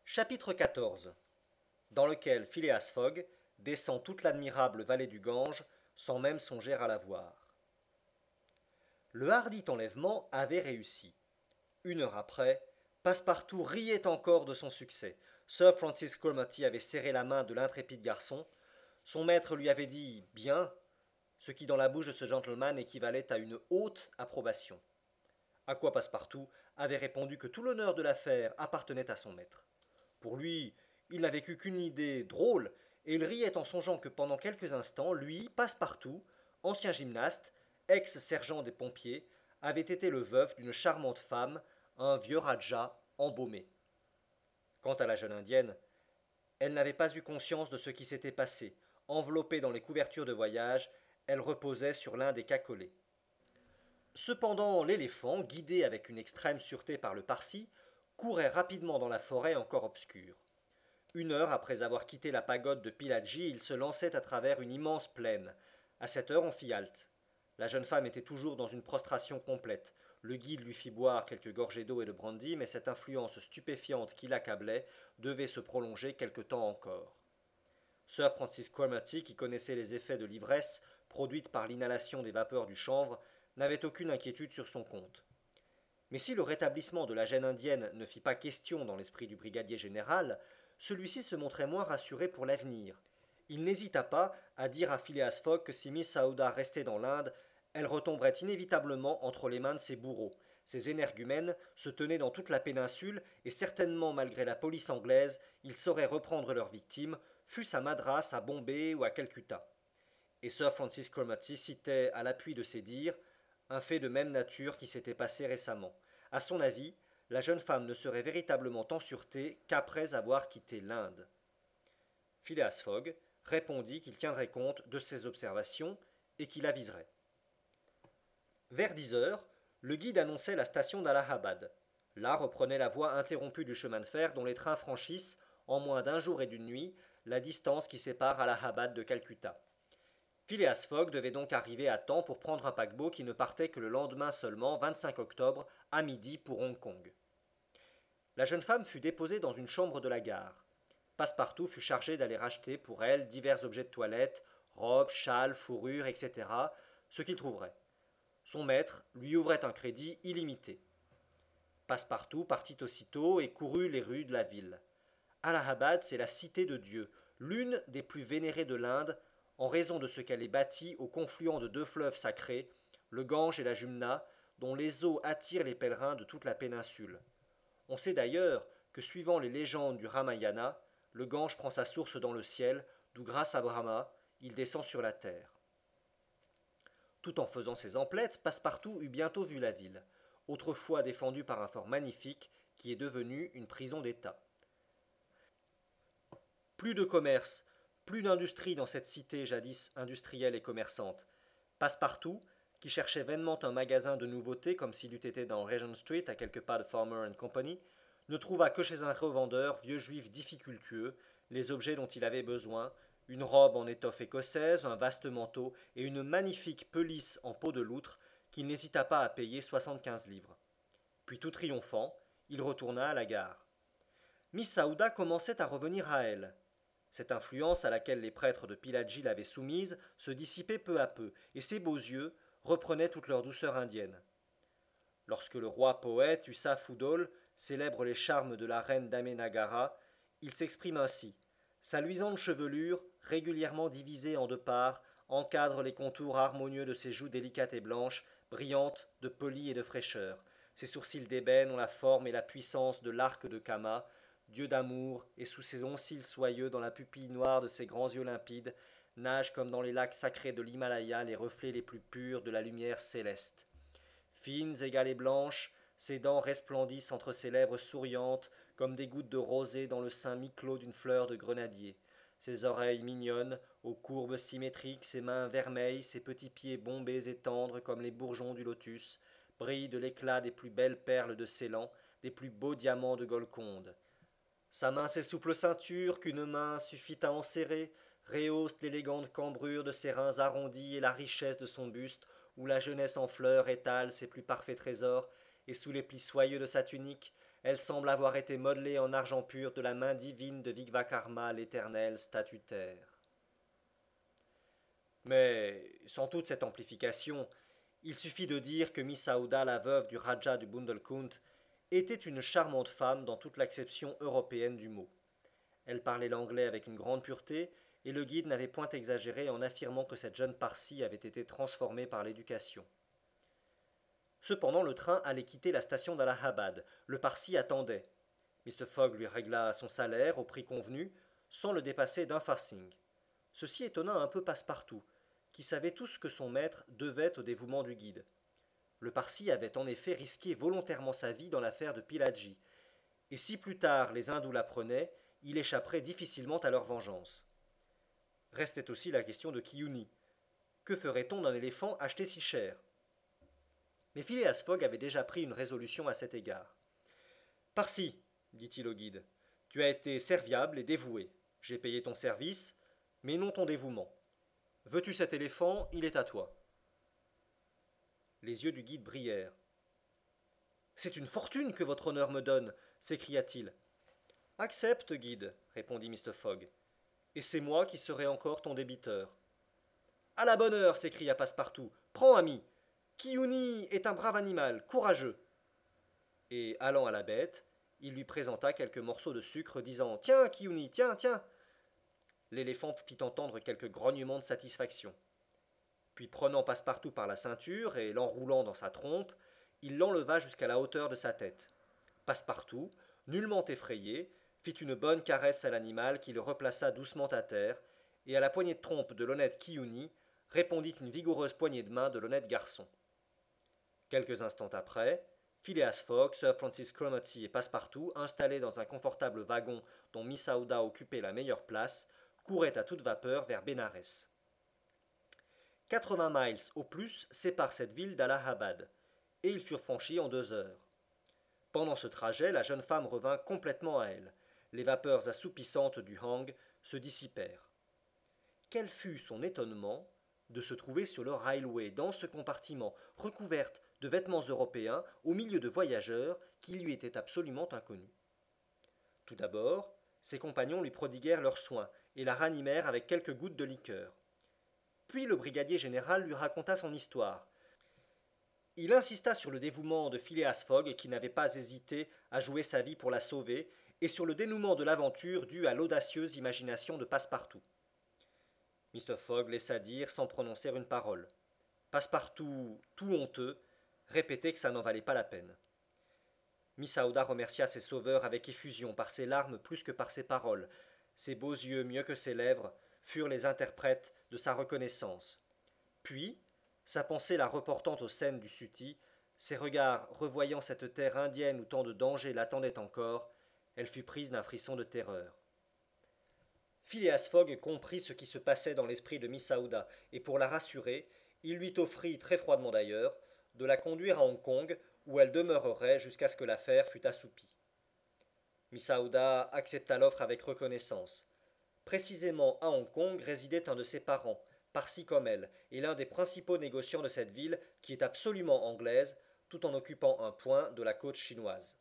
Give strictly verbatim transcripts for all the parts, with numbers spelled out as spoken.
Chapitre quatorze, dans lequel Phileas Fogg descend toute l'admirable vallée du Gange sans même songer à la voir. Le hardi enlèvement avait réussi. Une heure après, Passepartout riait encore de son succès. Sir Francis Cromarty avait serré la main de l'intrépide garçon. Son maître lui avait dit bien, ce qui dans la bouche de ce gentleman équivalait à une haute approbation. À quoi Passepartout avait répondu que tout l'honneur de l'affaire appartenait à son maître. Pour lui, il n'a vécu qu'une idée drôle, et il riait en songeant que pendant quelques instants, lui, Passepartout, ancien gymnaste, ex-sergent des pompiers, avait été le veuf d'une charmante femme, un vieux Rajah embaumé. Quant à la jeune indienne, elle n'avait pas eu conscience de ce qui s'était passé. Enveloppée dans les couvertures de voyage, elle reposait sur l'un des cacolets. Cependant, l'éléphant, guidé avec une extrême sûreté par le Parsi, courait rapidement dans la forêt encore obscure. Une heure après avoir quitté la pagode de Pillaji, il se lançait à travers une immense plaine. À cette heure, on fit halte. La jeune femme était toujours dans une prostration complète. Le guide lui fit boire quelques gorgées d'eau et de brandy, mais cette influence stupéfiante qui l'accablait devait se prolonger quelque temps encore. Sir Francis Cromarty, qui connaissait les effets de l'ivresse produite par l'inhalation des vapeurs du chanvre, n'avait aucune inquiétude sur son compte. Mais si le rétablissement de la gêne indienne ne fit pas question dans l'esprit du brigadier général, celui-ci se montrait moins rassuré pour l'avenir. Il n'hésita pas à dire à Phileas Fogg que si Miss Aouda restait dans l'Inde, elle retomberait inévitablement entre les mains de ses bourreaux. Ces énergumènes se tenaient dans toute la péninsule, et certainement malgré la police anglaise, ils sauraient reprendre leurs victimes, fût-ce à Madras, à Bombay ou à Calcutta. Et Sir Francis Cromarty citait, à l'appui de ses dires, un fait de même nature qui s'était passé récemment. À son avis, la jeune femme ne serait véritablement en sûreté qu'après avoir quitté l'Inde. Phileas Fogg répondit qu'il tiendrait compte de ces observations et qu'il aviserait. Vers dix heures, le guide annonçait la station d'Allahabad. Là reprenait la voie interrompue du chemin de fer dont les trains franchissent, en moins d'un jour et d'une nuit, la distance qui sépare Allahabad de Calcutta. Phileas Fogg devait donc arriver à temps pour prendre un paquebot qui ne partait que le lendemain seulement, vingt-cinq octobre, à midi pour Hong Kong. La jeune femme fut déposée dans une chambre de la gare. Passepartout fut chargé d'aller acheter pour elle divers objets de toilette, robes, châles, fourrures, et cetera, ce qu'il trouverait. Son maître lui ouvrait un crédit illimité. Passepartout partit aussitôt et courut les rues de la ville. Allahabad, c'est la cité de Dieu, l'une des plus vénérées de l'Inde, en raison de ce qu'elle est bâtie au confluent de deux fleuves sacrés, le Gange et la Jumna, dont les eaux attirent les pèlerins de toute la péninsule. On sait d'ailleurs que, suivant les légendes du Ramayana, le Gange prend sa source dans le ciel, d'où, grâce à Brahma, il descend sur la terre. Tout en faisant ses emplettes, Passepartout eut bientôt vu la ville, autrefois défendue par un fort magnifique, qui est devenu une prison d'État. Plus de commerce, plus d'industrie dans cette cité jadis industrielle et commerçante. Passepartout, qui cherchait vainement un magasin de nouveautés comme s'il eût été dans Regent Street à quelques pas de Farmer and Company, ne trouva que chez un revendeur vieux juif difficultueux les objets dont il avait besoin, une robe en étoffe écossaise, un vaste manteau et une magnifique pelisse en peau de loutre qu'il n'hésita pas à payer soixante-quinze livres. Puis tout triomphant, il retourna à la gare. Miss Aouda commençait à revenir à elle. Cette influence à laquelle les prêtres de Pillaji l'avaient soumise se dissipait peu à peu, et ses beaux yeux reprenaient toute leur douceur indienne. Lorsque le roi poète Usaf Udol célèbre les charmes de la reine d'Amenagara, il s'exprime ainsi. Sa luisante chevelure, régulièrement divisée en deux parts, encadre les contours harmonieux de ses joues délicates et blanches, brillantes de poli et de fraîcheur. Ses sourcils d'ébène ont la forme et la puissance de l'arc de Kama, dieu d'amour, et sous ses longs cils soyeux, dans la pupille noire de ses grands yeux limpides, nagent comme dans les lacs sacrés de l'Himalaya les reflets les plus purs de la lumière céleste. Fines, égales et blanches, ses dents resplendissent entre ses lèvres souriantes comme des gouttes de rosée dans le sein mi-clos d'une fleur de grenadier. Ses oreilles mignonnes, aux courbes symétriques, ses mains vermeilles, ses petits pieds bombés et tendres comme les bourgeons du lotus, brillent de l'éclat des plus belles perles de Ceylan, des plus beaux diamants de Golconde. Sa mince et souple ceinture, qu'une main suffit à enserrer, rehausse l'élégante cambrure de ses reins arrondis et la richesse de son buste, où la jeunesse en fleurs étale ses plus parfaits trésors, et sous les plis soyeux de sa tunique, Elle semble avoir été modelée en argent pur de la main divine de Vigvakarma, l'éternel statutaire. Mais, sans toute cette amplification, il suffit de dire que Miss Aouda, la veuve du Raja du Bundelkund, était une charmante femme dans toute l'acception européenne du mot. Elle parlait l'anglais avec une grande pureté, et le guide n'avait point exagéré en affirmant que cette jeune Parsie avait été transformée par l'éducation. Cependant, le train allait quitter la station d'Allahabad. Le Parsi attendait. mister Fogg lui régla son salaire au prix convenu, sans le dépasser d'un farthing. Ceci étonna un peu Passepartout, qui savait tout ce que son maître devait au dévouement du guide. Le Parsi avait en effet risqué volontairement sa vie dans l'affaire de Piladji, et si plus tard les hindous l'apprenaient, il échapperait difficilement à leur vengeance. Restait aussi la question de Kiyuni. Que ferait-on d'un éléphant acheté si cher? Mais Phileas Fogg avait déjà pris une résolution à cet égard. Parsi, dit-il au guide, tu as été serviable et dévoué. J'ai payé ton service, mais non ton dévouement. Veux-tu cet éléphant, il est à toi. Les yeux du guide brillèrent. C'est une fortune que votre honneur me donne, s'écria-t-il. Accepte, guide, répondit mister Fogg, et c'est moi qui serai encore ton débiteur. À la bonne heure, s'écria Passepartout. Prends, ami. Kiyuni est un brave animal, courageux. Et allant à la bête, il lui présenta quelques morceaux de sucre, disant Tiens, Kiyuni, tiens, tiens. L'éléphant fit entendre quelques grognements de satisfaction. Puis prenant Passepartout par la ceinture et l'enroulant dans sa trompe, il l'enleva jusqu'à la hauteur de sa tête. Passepartout, nullement effrayé, fit une bonne caresse à l'animal qui le replaça doucement à terre, et à la poignée de trompe de l'honnête Kiyuni répondit une vigoureuse poignée de main de l'honnête garçon. Quelques instants après, Phileas Fogg, Sir Francis Cromarty et Passepartout, installés dans un confortable wagon dont Miss Aouda occupait la meilleure place, couraient à toute vapeur vers Bénarès. Quatre-vingts miles au plus séparent cette ville d'Allahabad, et ils furent franchis en deux heures. Pendant ce trajet, la jeune femme revint complètement à elle. Les vapeurs assoupissantes du hang se dissipèrent. Quel fut son étonnement de se trouver sur le railway, dans ce compartiment, recouverte de vêtements européens, au milieu de voyageurs qui lui étaient absolument inconnus. Tout d'abord, ses compagnons lui prodiguèrent leurs soins et la ranimèrent avec quelques gouttes de liqueur. Puis le brigadier général lui raconta son histoire. Il insista sur le dévouement de Phileas Fogg, qui n'avait pas hésité à jouer sa vie pour la sauver, et sur le dénouement de l'aventure due à l'audacieuse imagination de Passepartout. mister Fogg laissa dire sans prononcer une parole. Passepartout, tout honteux, répétait que ça n'en valait pas la peine. Miss Aouda remercia ses sauveurs avec effusion, par ses larmes plus que par ses paroles. Ses beaux yeux, mieux que ses lèvres, furent les interprètes de sa reconnaissance. Puis, sa pensée la reportant aux scènes du sutty, ses regards revoyant cette terre indienne où tant de dangers l'attendaient encore, elle fut prise d'un frisson de terreur. Phileas Fogg comprit ce qui se passait dans l'esprit de Miss Aouda, et pour la rassurer, il lui offrit, très froidement d'ailleurs, de la conduire à Hong Kong, où elle demeurerait jusqu'à ce que l'affaire fût assoupie. Miss Aouda accepta l'offre avec reconnaissance. Précisément à Hong Kong résidait un de ses parents, Parsi comme elle, et l'un des principaux négociants de cette ville, qui est absolument anglaise, tout en occupant un point de la côte chinoise.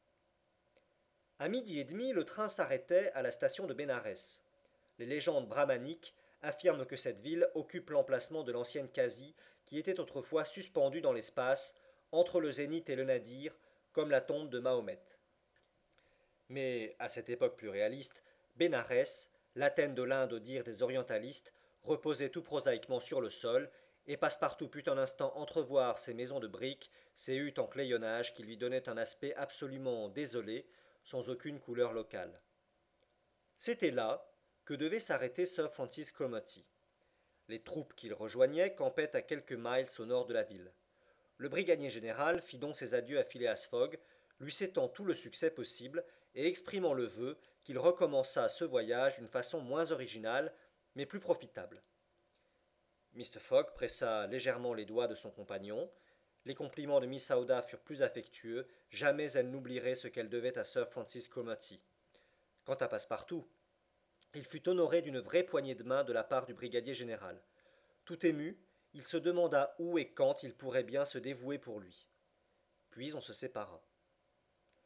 À midi et demi, le train s'arrêtait à la station de Bénarès. Les légendes brahmaniques affirment que cette ville occupe l'emplacement de l'ancienne Casi, qui était autrefois suspendue dans l'espace, entre le zénith et le nadir, comme la tombe de Mahomet. Mais, à cette époque plus réaliste, Bénarès, l'Athènes de l'Inde au dire des orientalistes, reposait tout prosaïquement sur le sol, et Passepartout put un instant entrevoir ces maisons de briques, ces huttes en clayonnage qui lui donnaient un aspect absolument désolé, sans aucune couleur locale. C'était là que devait s'arrêter Sir Francis Cromarty. Les troupes qu'il rejoignait campaient à quelques miles au nord de la ville. Le brigadier général fit donc ses adieux à Phileas Fogg, lui souhaitant tout le succès possible et exprimant le vœu qu'il recommençât ce voyage d'une façon moins originale, mais plus profitable. mister Fogg pressa légèrement les doigts de son compagnon. Les compliments de Miss Aouda furent plus affectueux, jamais elle n'oublierait ce qu'elle devait à Sir Francis Cromarty. Quant à Passepartout, il fut honoré d'une vraie poignée de main de la part du brigadier général. Tout ému, il se demanda où et quand il pourrait bien se dévouer pour lui. Puis on se sépara.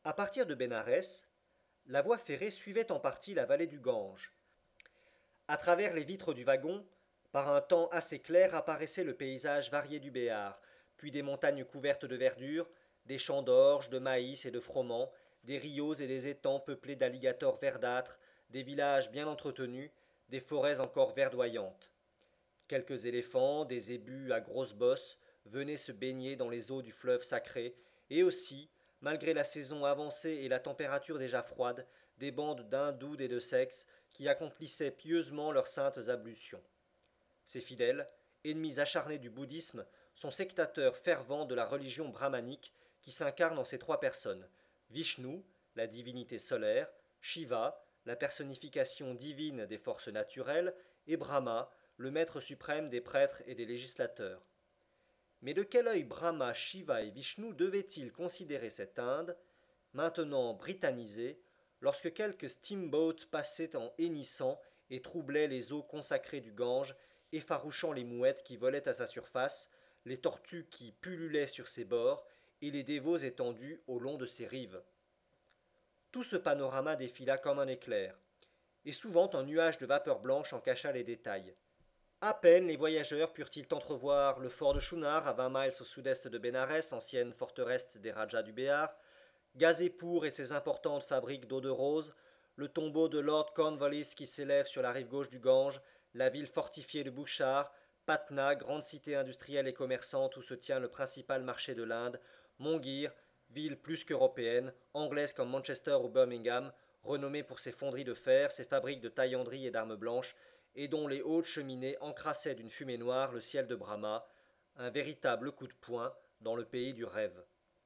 À partir de Bénarès, la voie ferrée suivait en partie la vallée du Gange. À travers les vitres du wagon, par un temps assez clair apparaissait le paysage varié du Béarn, puis des montagnes couvertes de verdure, des champs d'orge, de maïs et de froment, des rios et des étangs peuplés d'alligators verdâtres, des villages bien entretenus, des forêts encore verdoyantes. Quelques éléphants, des zébus à grosses bosses, venaient se baigner dans les eaux du fleuve sacré, et aussi, malgré la saison avancée et la température déjà froide, des bandes d'hindous des deux sexes qui accomplissaient pieusement leurs saintes ablutions. Ces fidèles, ennemis acharnés du bouddhisme, sont sectateurs fervents de la religion brahmanique qui s'incarne en ces trois personnes: Vishnu, la divinité solaire, Shiva, la personnification divine des forces naturelles, et Brahma, le maître suprême des prêtres et des législateurs. Mais de quel œil Brahma, Shiva et Vishnu devaient-ils considérer cette Inde, maintenant britannisée, lorsque quelques steamboats passaient en hennissant et troublaient les eaux consacrées du Gange, effarouchant les mouettes qui volaient à sa surface, les tortues qui pullulaient sur ses bords, et les dévots étendus au long de ses rives. Tout ce panorama défila comme un éclair, et souvent un nuage de vapeur blanche en cacha les détails. À peine les voyageurs purent-ils entrevoir le fort de Chunar, à vingt miles au sud-est de Bénarès, ancienne forteresse des Rajas du Béarn, Gazépur et ses importantes fabriques d'eau de rose, le tombeau de Lord Cornwallis qui s'élève sur la rive gauche du Gange, la ville fortifiée de Bouchard, Patna, grande cité industrielle et commerçante où se tient le principal marché de l'Inde, Mongir, ville plus qu'européenne, anglaise comme Manchester ou Birmingham, renommée pour ses fonderies de fer, ses fabriques de taillanderie et d'armes blanches, et dont les hautes cheminées encrassaient d'une fumée noire le ciel de Brahma, un véritable coup de poing dans le pays du rêve.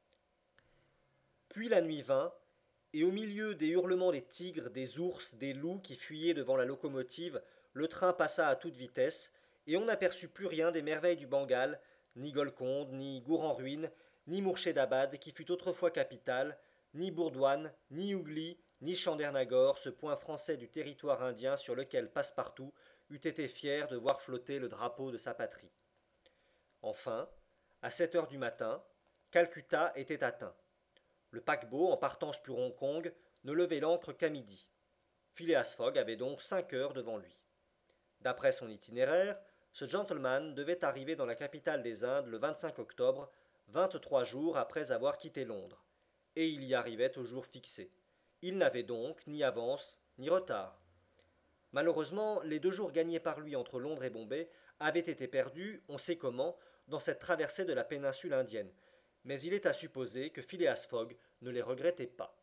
Puis la nuit vint, et au milieu des hurlements des tigres, des ours, des loups qui fuyaient devant la locomotive, le train passa à toute vitesse, et on n'aperçut plus rien des merveilles du Bengale, ni Golconde, ni Gour en ruine, ni Mourshedabad, qui fut autrefois capitale, ni Bourdouane, ni Ougli, ni Chandernagor, ce point français du territoire indien sur lequel Passepartout eût été fier de voir flotter le drapeau de sa patrie. Enfin, à sept heures du matin, Calcutta était atteint. Le paquebot, en partance pour Hong Kong, ne levait l'ancre qu'à midi. Phileas Fogg avait donc cinq heures devant lui. D'après son itinéraire, ce gentleman devait arriver dans la capitale des Indes le vingt-cinq octobre, vingt-trois jours après avoir quitté Londres, et il y arrivait au jour fixé. Il n'avait donc ni avance ni retard. Malheureusement, les deux jours gagnés par lui entre Londres et Bombay avaient été perdus, on sait comment, dans cette traversée de la péninsule indienne, mais il est à supposer que Phileas Fogg ne les regrettait pas.